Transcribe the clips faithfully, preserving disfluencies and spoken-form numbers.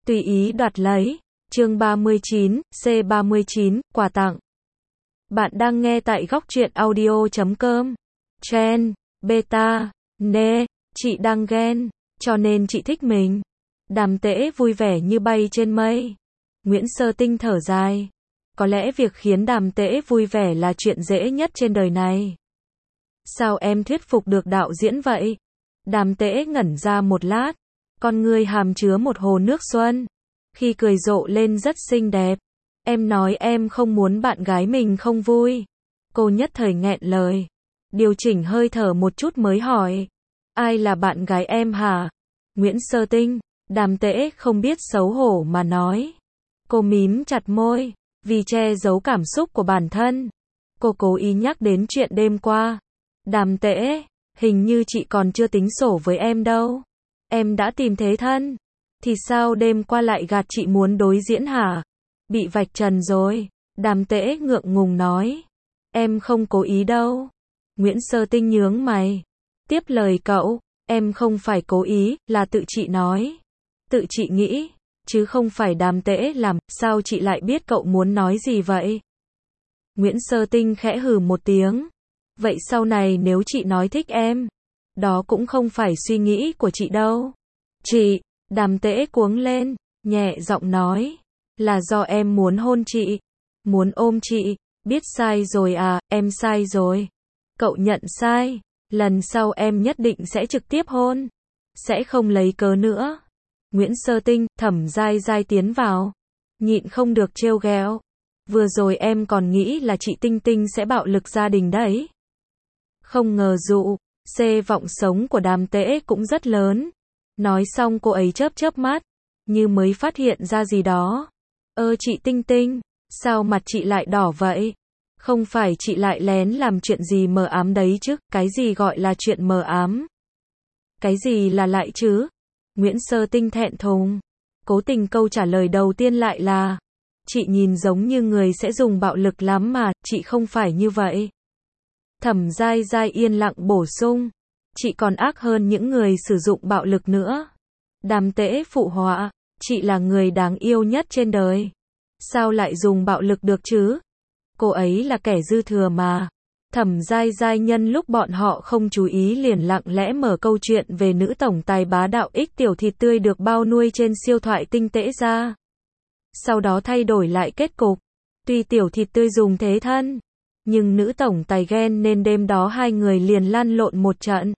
Tùy ý đoạt lấy. Chương ba mươi chín, C ba mươi chín, quà tặng. Bạn đang nghe tại góc truyện audio chấm com. Chen, beta, nê, chị đang ghen, cho nên chị thích mình. Đàm Tễ vui vẻ như bay trên mây. Nguyễn Sơ Tinh thở dài. Có lẽ việc khiến Đàm Tễ vui vẻ là chuyện dễ nhất trên đời này. Sao em thuyết phục được đạo diễn vậy? Đàm Tễ ngẩn ra một lát. Con ngươi hàm chứa một hồ nước xuân. Khi cười rộ lên rất xinh đẹp. Em nói em không muốn bạn gái mình không vui. Cô nhất thời nghẹn lời. Điều chỉnh hơi thở một chút mới hỏi. Ai là bạn gái em hả? Nguyễn Sơ Tinh. Đàm Tễ không biết xấu hổ mà nói. Cô mím chặt môi. Vì che giấu cảm xúc của bản thân. Cô cố ý nhắc đến chuyện đêm qua. Đàm Tễ, hình như chị còn chưa tính sổ với em đâu. Em đã tìm thế thân. Thì sao đêm qua lại gạt chị muốn đối diễn hả? Bị vạch trần rồi. Đàm Tễ ngượng ngùng nói. Em không cố ý đâu. Nguyễn Sơ Tinh nhướng mày. Tiếp lời cậu, em không phải cố ý, là tự chị nói. Tự chị nghĩ, chứ không phải Đàm Tễ làm, sao chị lại biết cậu muốn nói gì vậy? Nguyễn Sơ Tinh khẽ hừ một tiếng. Vậy sau này nếu chị nói thích em, đó cũng không phải suy nghĩ của chị đâu. Chị, Đàm Tễ cuống lên, nhẹ giọng nói. Là do em muốn hôn chị, muốn ôm chị, biết sai rồi à, em sai rồi. Cậu nhận sai, lần sau em nhất định sẽ trực tiếp hôn, sẽ không lấy cớ nữa. Nguyễn Sơ Tinh, Thẩm Giai Giai tiến vào, nhịn không được trêu ghẹo. Vừa rồi em còn nghĩ là chị Tinh Tinh sẽ bạo lực gia đình đấy. Không ngờ dụ, C vọng sống của Đàm Tễ cũng rất lớn. Nói xong cô ấy chớp chớp mắt, như mới phát hiện ra gì đó. Ơ chị Tinh Tinh, sao mặt chị lại đỏ vậy? Không phải chị lại lén làm chuyện gì mờ ám đấy chứ? Cái gì gọi là chuyện mờ ám? Cái gì là lại chứ? Nguyễn Sơ Tinh thẹn thùng. Cố tình câu trả lời đầu tiên lại là, chị nhìn giống như người sẽ dùng bạo lực lắm mà, chị không phải như vậy. Thẩm Giai Giai yên lặng bổ sung, chị còn ác hơn những người sử dụng bạo lực nữa. Đàm Tễ phụ họa, chị là người đáng yêu nhất trên đời. Sao lại dùng bạo lực được chứ? Cô ấy là kẻ dư thừa mà. Thẩm Giai Giai nhân lúc bọn họ không chú ý liền lặng lẽ mở câu chuyện về nữ tổng tài bá đạo ích tiểu thịt tươi được bao nuôi trên siêu thoại tinh tễ ra. Sau đó thay đổi lại kết cục. Tuy tiểu thịt tươi dùng thế thân, nhưng nữ tổng tài ghen nên đêm đó hai người liền lăn lộn một trận.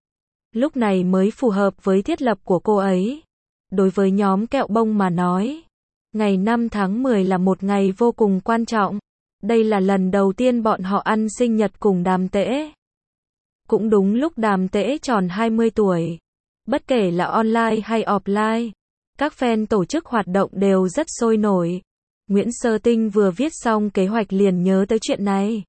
Lúc này mới phù hợp với thiết lập của cô ấy. Đối với nhóm kẹo bông mà nói, ngày năm tháng mười là một ngày vô cùng quan trọng. Đây là lần đầu tiên bọn họ ăn sinh nhật cùng Đàm Tễ. Cũng đúng lúc Đàm Tễ tròn hai mươi tuổi. Bất kể là online hay offline, các fan tổ chức hoạt động đều rất sôi nổi. Nguyễn Sơ Tinh vừa viết xong kế hoạch liền nhớ tới chuyện này.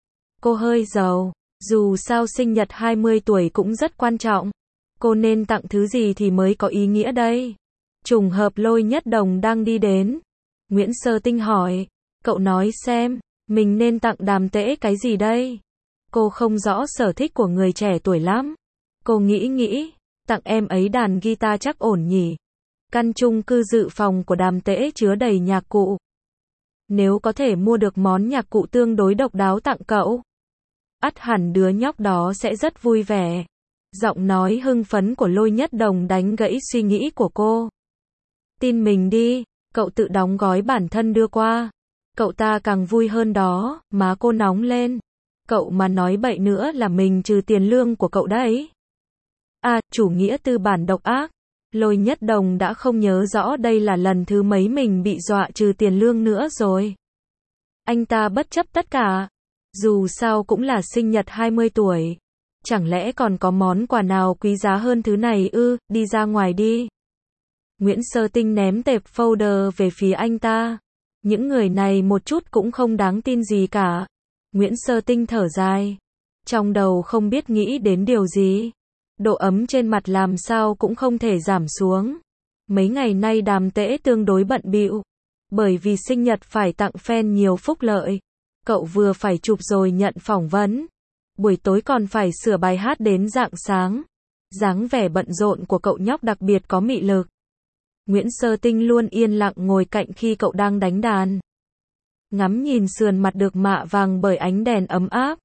Cô hơi giàu, dù sao sinh nhật hai mươi tuổi cũng rất quan trọng. Cô nên tặng thứ gì thì mới có ý nghĩa đây? Trùng hợp Lôi Nhất Đồng đang đi đến. Nguyễn Sơ Tinh hỏi, cậu nói xem, mình nên tặng Đàm Tễ cái gì đây? Cô không rõ sở thích của người trẻ tuổi lắm. Cô nghĩ nghĩ, tặng em ấy đàn guitar chắc ổn nhỉ. Căn chung cư dự phòng của Đàm Tễ chứa đầy nhạc cụ. Nếu có thể mua được món nhạc cụ tương đối độc đáo tặng cậu, ắt hẳn đứa nhóc đó sẽ rất vui vẻ. Giọng nói hưng phấn của Lôi Nhất Đồng đánh gãy suy nghĩ của cô. Tin mình đi, cậu tự đóng gói bản thân đưa qua. Cậu ta càng vui hơn đó, má cô nóng lên. Cậu mà nói bậy nữa là mình trừ tiền lương của cậu đấy. À, chủ nghĩa tư bản độc ác. Lôi Nhất Đồng đã không nhớ rõ đây là lần thứ mấy mình bị dọa trừ tiền lương nữa rồi. Anh ta bất chấp tất cả. Dù sao cũng là sinh nhật hai mươi tuổi. Chẳng lẽ còn có món quà nào quý giá hơn thứ này ư, đi ra ngoài đi. Nguyễn Sơ Tinh ném tệp folder về phía anh ta. Những người này một chút cũng không đáng tin gì cả. Nguyễn Sơ Tinh thở dài. Trong đầu không biết nghĩ đến điều gì. Độ ấm trên mặt làm sao cũng không thể giảm xuống. Mấy ngày nay Đàm Tễ tương đối bận bịu. Bởi vì sinh nhật phải tặng fan nhiều phúc lợi. Cậu vừa phải chụp rồi nhận phỏng vấn. Buổi tối còn phải sửa bài hát đến rạng sáng. Dáng vẻ bận rộn của cậu nhóc đặc biệt có mị lực. Nguyễn Sơ Tinh luôn yên lặng ngồi cạnh khi cậu đang đánh đàn. Ngắm nhìn sườn mặt được mạ vàng bởi ánh đèn ấm áp.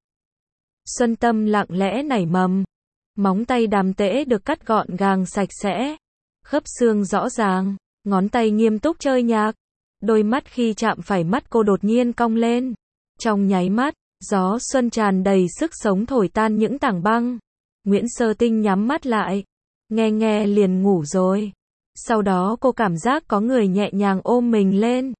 Xuân tâm lặng lẽ nảy mầm. Móng tay Đàm Tễ được cắt gọn gàng sạch sẽ. Khớp xương rõ ràng. Ngón tay nghiêm túc chơi nhạc. Đôi mắt khi chạm phải mắt cô đột nhiên cong lên. Trong nháy mắt, gió xuân tràn đầy sức sống thổi tan những tảng băng. Nguyễn Sơ Tinh nhắm mắt lại. Nghe nghe liền ngủ rồi. Sau đó cô cảm giác có người nhẹ nhàng ôm mình lên.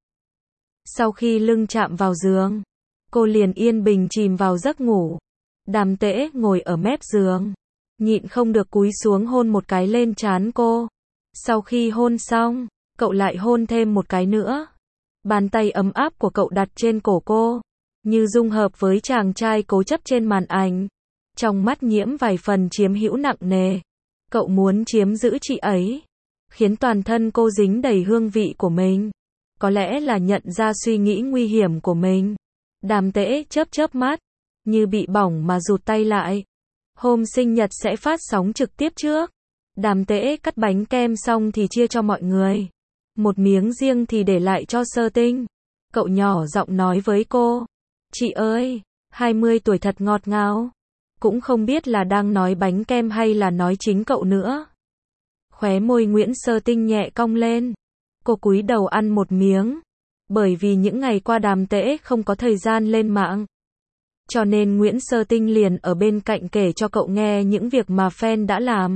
Sau khi lưng chạm vào giường, cô liền yên bình chìm vào giấc ngủ. Đàm Tễ ngồi ở mép giường, nhịn không được cúi xuống hôn một cái lên trán cô. Sau khi hôn xong, cậu lại hôn thêm một cái nữa. Bàn tay ấm áp của cậu đặt trên cổ cô, như dung hợp với chàng trai cố chấp trên màn ảnh. Trong mắt nhiễm vài phần chiếm hữu nặng nề. Cậu muốn chiếm giữ chị ấy, khiến toàn thân cô dính đầy hương vị của mình. Có lẽ là nhận ra suy nghĩ nguy hiểm của mình. Đàm Tễ chớp chớp mắt, như bị bỏng mà rụt tay lại. Hôm sinh nhật sẽ phát sóng trực tiếp trước. Đàm Tễ cắt bánh kem xong thì chia cho mọi người. Một miếng riêng thì để lại cho Sơ Tinh. Cậu nhỏ giọng nói với cô. Chị ơi, hai mươi tuổi thật ngọt ngào. Cũng không biết là đang nói bánh kem hay là nói chính cậu nữa. Khóe môi Nguyễn Sơ Tinh nhẹ cong lên. Cô cúi đầu ăn một miếng. Bởi vì những ngày qua Đàm Tễ không có thời gian lên mạng. Cho nên Nguyễn Sơ Tinh liền ở bên cạnh kể cho cậu nghe những việc mà fan đã làm.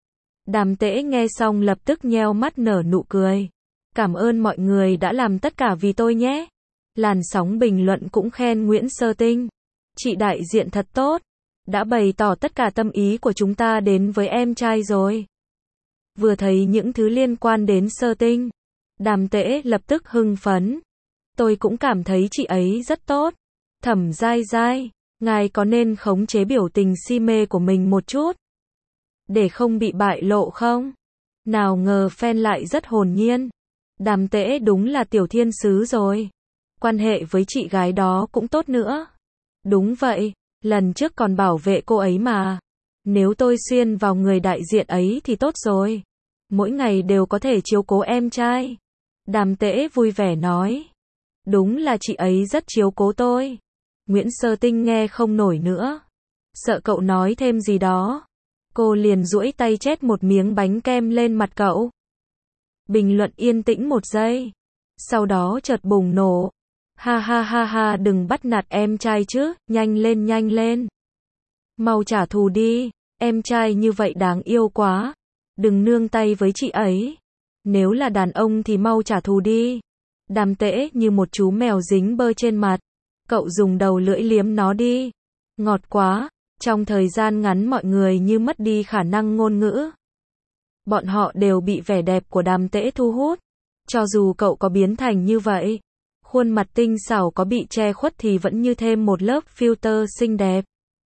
Đàm Tễ nghe xong lập tức nheo mắt nở nụ cười. Cảm ơn mọi người đã làm tất cả vì tôi nhé. Làn sóng bình luận cũng khen Nguyễn Sơ Tinh. Chị đại diện thật tốt. Đã bày tỏ tất cả tâm ý của chúng ta đến với em trai rồi. Vừa thấy những thứ liên quan đến Sơ Tinh, Đàm Tễ lập tức hưng phấn. Tôi cũng cảm thấy chị ấy rất tốt. Thẩm Giai Giai, ngài có nên khống chế biểu tình si mê của mình một chút, để không bị bại lộ không? Nào ngờ fan lại rất hồn nhiên. Đàm Tễ đúng là tiểu thiên sứ rồi. Quan hệ với chị gái đó cũng tốt nữa. Đúng vậy, lần trước còn bảo vệ cô ấy mà. Nếu tôi xuyên vào người đại diện ấy thì tốt rồi. Mỗi ngày đều có thể chiếu cố em trai. Đàm Tễ vui vẻ nói. Đúng là chị ấy rất chiếu cố tôi. Nguyễn Sơ Tinh nghe không nổi nữa. Sợ cậu nói thêm gì đó. Cô liền duỗi tay chét một miếng bánh kem lên mặt cậu. Bình luận yên tĩnh một giây. Sau đó chợt bùng nổ. Ha ha ha ha, đừng bắt nạt em trai chứ, nhanh lên nhanh lên. Mau trả thù đi, em trai như vậy đáng yêu quá. Đừng nương tay với chị ấy. Nếu là đàn ông thì mau trả thù đi. Đàm Tễ như một chú mèo dính bơ trên mặt. Cậu dùng đầu lưỡi liếm nó đi. Ngọt quá. Trong thời gian ngắn mọi người như mất đi khả năng ngôn ngữ. Bọn họ đều bị vẻ đẹp của Đàm Tễ thu hút. Cho dù cậu có biến thành như vậy, khuôn mặt tinh xảo có bị che khuất thì vẫn như thêm một lớp filter xinh đẹp.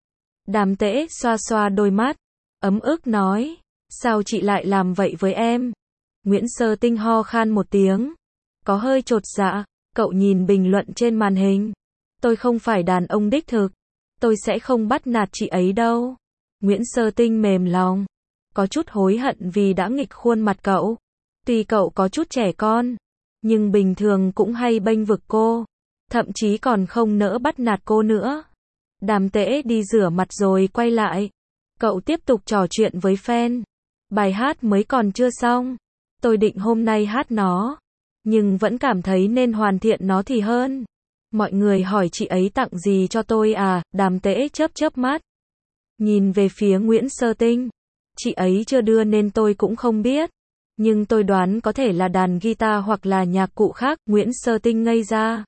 Đàm Tễ xoa xoa đôi mắt, ấm ức nói, sao chị lại làm vậy với em? Nguyễn Sơ Tinh ho khan một tiếng, có hơi chột dạ. Cậu nhìn bình luận trên màn hình. Tôi không phải đàn ông đích thực. Tôi sẽ không bắt nạt chị ấy đâu. Nguyễn Sơ Tinh mềm lòng, có chút hối hận vì đã nghịch khuôn mặt cậu. Tuy cậu có chút trẻ con, nhưng bình thường cũng hay bênh vực cô, thậm chí còn không nỡ bắt nạt cô nữa. Đàm Tễ đi rửa mặt rồi quay lại. Cậu tiếp tục trò chuyện với fan. Bài hát mới còn chưa xong. Tôi định hôm nay hát nó, nhưng vẫn cảm thấy nên hoàn thiện nó thì hơn. Mọi người hỏi chị ấy tặng gì cho tôi à? Đàm Tễ chớp chớp mắt, nhìn về phía Nguyễn Sơ Tinh. Chị ấy chưa đưa nên tôi cũng không biết. Nhưng tôi đoán có thể là đàn guitar hoặc là nhạc cụ khác. Nguyễn Sơ Tinh ngây ra.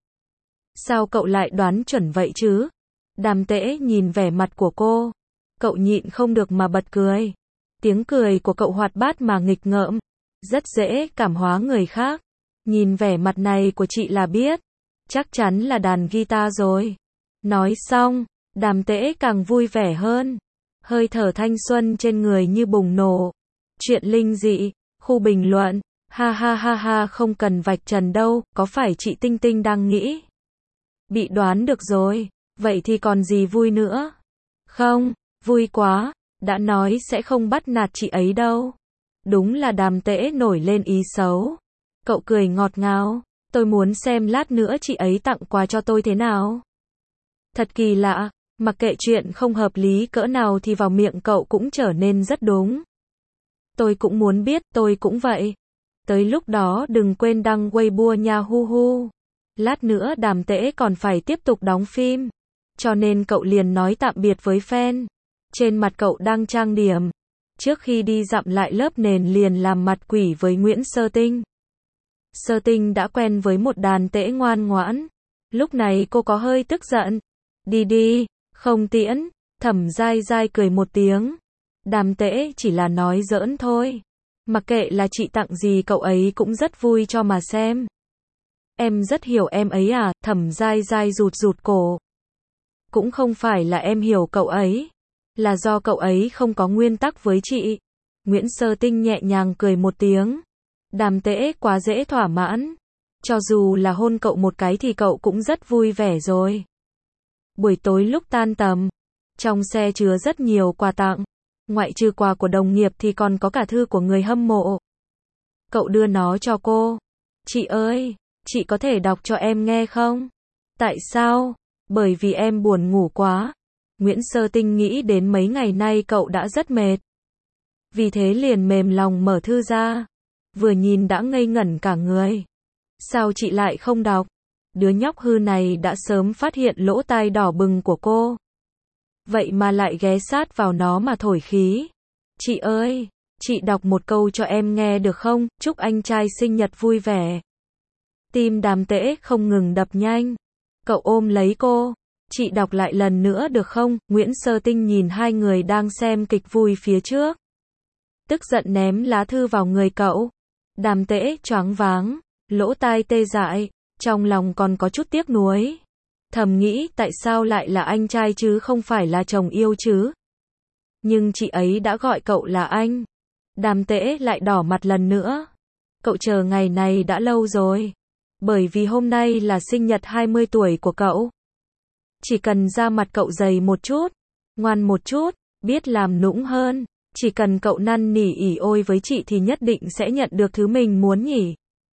Sao cậu lại đoán chuẩn vậy chứ? Đàm Tễ nhìn vẻ mặt của cô. Cậu nhịn không được mà bật cười. Tiếng cười của cậu hoạt bát mà nghịch ngợm. Rất dễ cảm hóa người khác. Nhìn vẻ mặt này của chị là biết. Chắc chắn là đàn guitar rồi. Nói xong, Đàm Tễ càng vui vẻ hơn. Hơi thở thanh xuân trên người như bùng nổ. Chuyện linh dị, khu bình luận. Ha ha ha ha, không cần vạch trần đâu, có phải chị Tinh Tinh đang nghĩ? Bị đoán được rồi, vậy thì còn gì vui nữa? Không, vui quá, đã nói sẽ không bắt nạt chị ấy đâu. Đúng là Đàm Tễ nổi lên ý xấu. Cậu cười ngọt ngào, tôi muốn xem lát nữa chị ấy tặng quà cho tôi thế nào. Thật kỳ lạ, mặc kệ chuyện không hợp lý cỡ nào thì vào miệng cậu cũng trở nên rất đúng. Tôi cũng muốn biết, tôi cũng vậy. Tới lúc đó đừng quên đăng Weibo nha hu hu. Lát nữa Đàm Tễ còn phải tiếp tục đóng phim. Cho nên cậu liền nói tạm biệt với fan. Trên mặt cậu đang trang điểm. Trước khi đi dặm lại lớp nền liền làm mặt quỷ với Nguyễn Sơ Tinh. Sơ Tinh đã quen với một Đàm Tễ ngoan ngoãn. Lúc này cô có hơi tức giận. Đi đi, không tiễn. Thẩm Giai Giai cười một tiếng. Đàm Tễ chỉ là nói giỡn thôi. Mặc kệ là chị tặng gì cậu ấy cũng rất vui cho mà xem. Em rất hiểu em ấy à, Thẩm Giai Giai rụt rụt cổ. Cũng không phải là em hiểu cậu ấy. Là do cậu ấy không có nguyên tắc với chị. Nguyễn Sơ Tinh nhẹ nhàng cười một tiếng. Đàm Tễ quá dễ thỏa mãn. Cho dù là hôn cậu một cái thì cậu cũng rất vui vẻ rồi. Buổi tối lúc tan tầm, trong xe chứa rất nhiều quà tặng. Ngoại trừ quà của đồng nghiệp thì còn có cả thư của người hâm mộ. Cậu đưa nó cho cô. Chị ơi, chị có thể đọc cho em nghe không? Tại sao? Bởi vì em buồn ngủ quá. Nguyễn Sơ Tinh nghĩ đến mấy ngày nay cậu đã rất mệt. Vì thế liền mềm lòng mở thư ra. Vừa nhìn đã ngây ngẩn cả người. Sao chị lại không đọc? Đứa nhóc hư này đã sớm phát hiện lỗ tai đỏ bừng của cô. Vậy mà lại ghé sát vào nó mà thổi khí. Chị ơi, chị đọc một câu cho em nghe được không? Chúc anh trai sinh nhật vui vẻ. Tim Đàm Tễ không ngừng đập nhanh. Cậu ôm lấy cô. Chị đọc lại lần nữa được không? Nguyễn Sơ Tinh nhìn hai người đang xem kịch vui phía trước. Tức giận ném lá thư vào người cậu. Đàm Tễ choáng váng, lỗ tai tê dại, trong lòng còn có chút tiếc nuối. Thầm nghĩ tại sao lại là anh trai chứ không phải là chồng yêu chứ. Nhưng chị ấy đã gọi cậu là anh. Đàm Tễ lại đỏ mặt lần nữa. Cậu chờ ngày này đã lâu rồi. Bởi vì hôm nay là sinh nhật hai mươi tuổi của cậu. Chỉ cần da mặt cậu dày một chút, ngoan một chút, biết làm nũng hơn. Chỉ cần cậu năn nỉ ỉ ôi với chị thì nhất định sẽ nhận được thứ mình muốn nhỉ.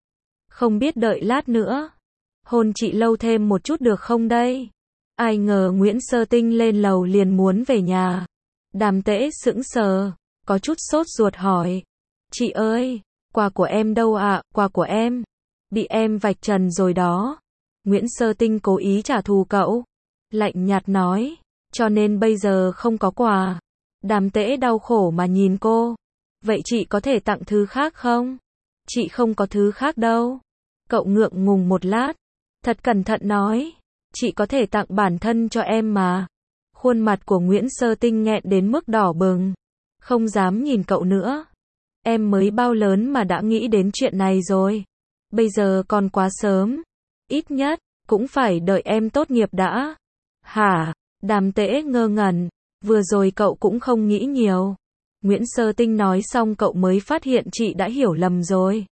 Không biết đợi lát nữa. Hôn chị lâu thêm một chút được không đây? Ai ngờ Nguyễn Sơ Tinh lên lầu liền muốn về nhà. Đàm Tễ sững sờ, có chút sốt ruột hỏi. Chị ơi, quà của em đâu ạ? À? Quà của em. Bị em vạch trần rồi đó. Nguyễn Sơ Tinh cố ý trả thù cậu. Lạnh nhạt nói. Cho nên bây giờ không có quà. Đàm Tễ đau khổ mà nhìn cô. Vậy chị có thể tặng thứ khác không? Chị không có thứ khác đâu. Cậu ngượng ngùng một lát. Thật cẩn thận nói. Chị có thể tặng bản thân cho em mà. Khuôn mặt của Nguyễn Sơ Tinh nghẹn đến mức đỏ bừng. Không dám nhìn cậu nữa. Em mới bao lớn mà đã nghĩ đến chuyện này rồi. Bây giờ còn quá sớm. Ít nhất, cũng phải đợi em tốt nghiệp đã. Hả? Đàm Tễ ngơ ngẩn. Vừa rồi cậu cũng không nghĩ nhiều. Nguyễn Sơ Tinh nói xong cậu mới phát hiện chị đã hiểu lầm rồi.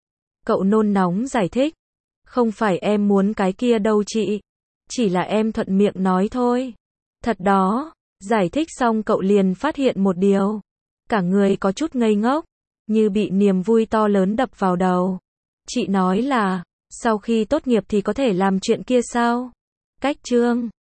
Cậu nôn nóng giải thích. Không phải em muốn cái kia đâu chị. Chỉ là em thuận miệng nói thôi. Thật đó. Giải thích xong cậu liền phát hiện một điều. Cả người có chút ngây ngốc. Như bị niềm vui to lớn đập vào đầu. Chị nói là, sau khi tốt nghiệp thì có thể làm chuyện kia sao? Cách chương